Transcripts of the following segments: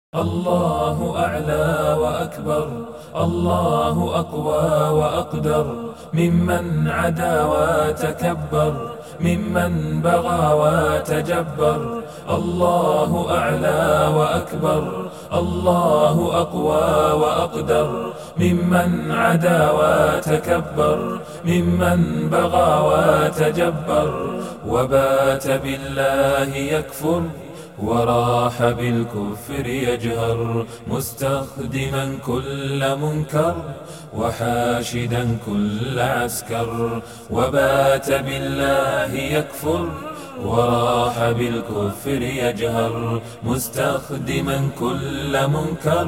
الله أعلى وأكبر، الله أقوى وأقدر ممن عدا وتكبر، ممن بغى وتجبر. الله أعلى وأكبر، الله أقوى وأقدر ممن عدا وتكبر، ممن بغى وتجبر. وبات بالله يكفر وراح بالكفر يجهر، مستخدما كل منكر وحاشدا كل عسكر. وبات بالله يكفر وراح بالكفر يجهر، مستخدما كل منكر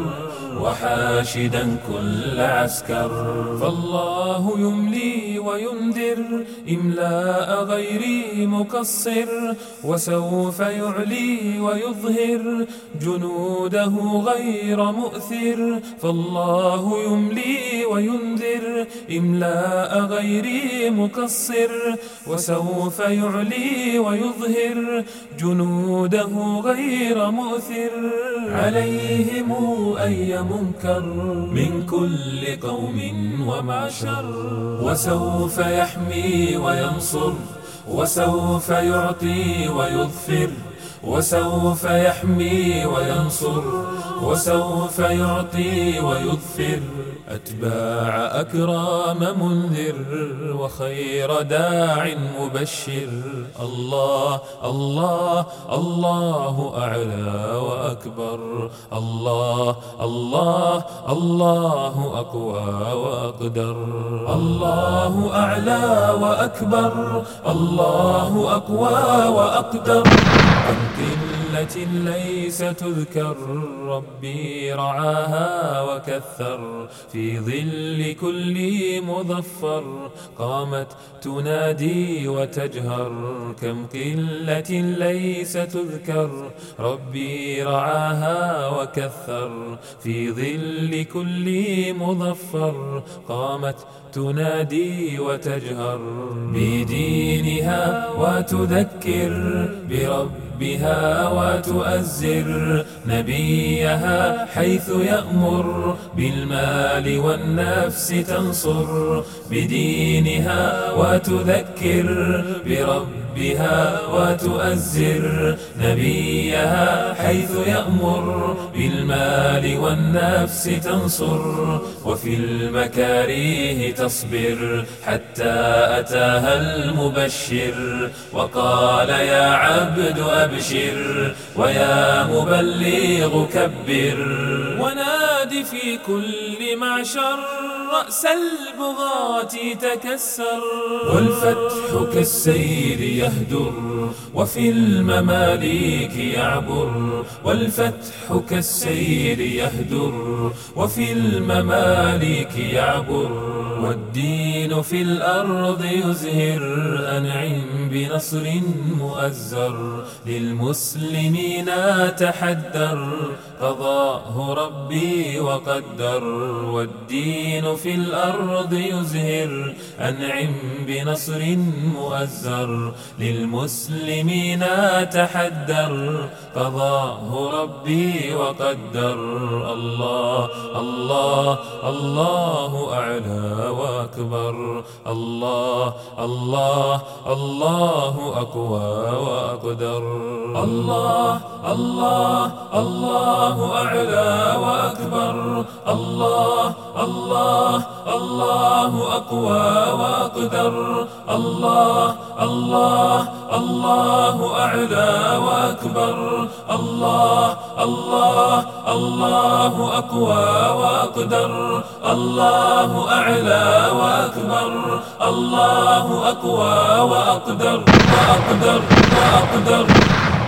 وحاشدا كل عسكر. فالله يملي وينذر إملاء غير مقصر، وسوف يعلي ويظهر جنوده غير مؤثر. فالله يملي وينذر إملاء غير مقصر، وسوف يعلي ويظهر جنوده غير مؤثر. عليهم أي منكر من كل قوم ومعشر، وسوف يحمي وينصر، وسوف يعطي ويظفر. وسوف يحمي وينصر، وسوف يعطي ويظفر. أتباع أكرام منذر وخير داع مبشر. الله الله الله أعلى وأكبر، الله الله الله أقوى وأقدر. الله أعلى وأكبر، الله أقوى وأقدر. قلة ليس تذكر، ربي رعاها وكثر. في ظل كل مظفر قامت تنادي وتجهر. كم قلة ليس تذكر، ربي رعاها وكثر. في ظل كل مظفر قامت تنادي وتجهر. بدينها وتذكر بربها وتؤزر نبيها، حيث يأمر بالمال والنفس تنصر. بدينها وتذكر بربها وتؤزر نبيها، حيث يأمر بالمال والنفس تنصر. وفي المكاريه تصبر حتى أتاها المبشر، وقال يا عبد أبشر ويا مبلغ كبر. ونادي في كل معشر رأس البغاة تكسر. والفتح كالسير يهدر وفي المماليك يعبر. والفتح كالسير يهدر وفي المماليك يعبر. والدين في الأرض يزهر، أنعم بنصر مؤزر. للمسلمين تحدر، قضاه ربي وقدر. والدين في الأرض يزهر، أنعم بنصر مؤزر. للمسلمين تحدر، قضاه ربي وقدر. الله الله الله أعلى وأكبر، الله الله الله أقوى وأقدر. الله الله الله أعلى وأكبر، الله الله الله أقوى وأقدر. الله الله الله أعلى وأكبر، الله الله الله أقوى وأقدر. الله أعلى وأكبر، الله أقوى وأقدر وأقدر وأقدر.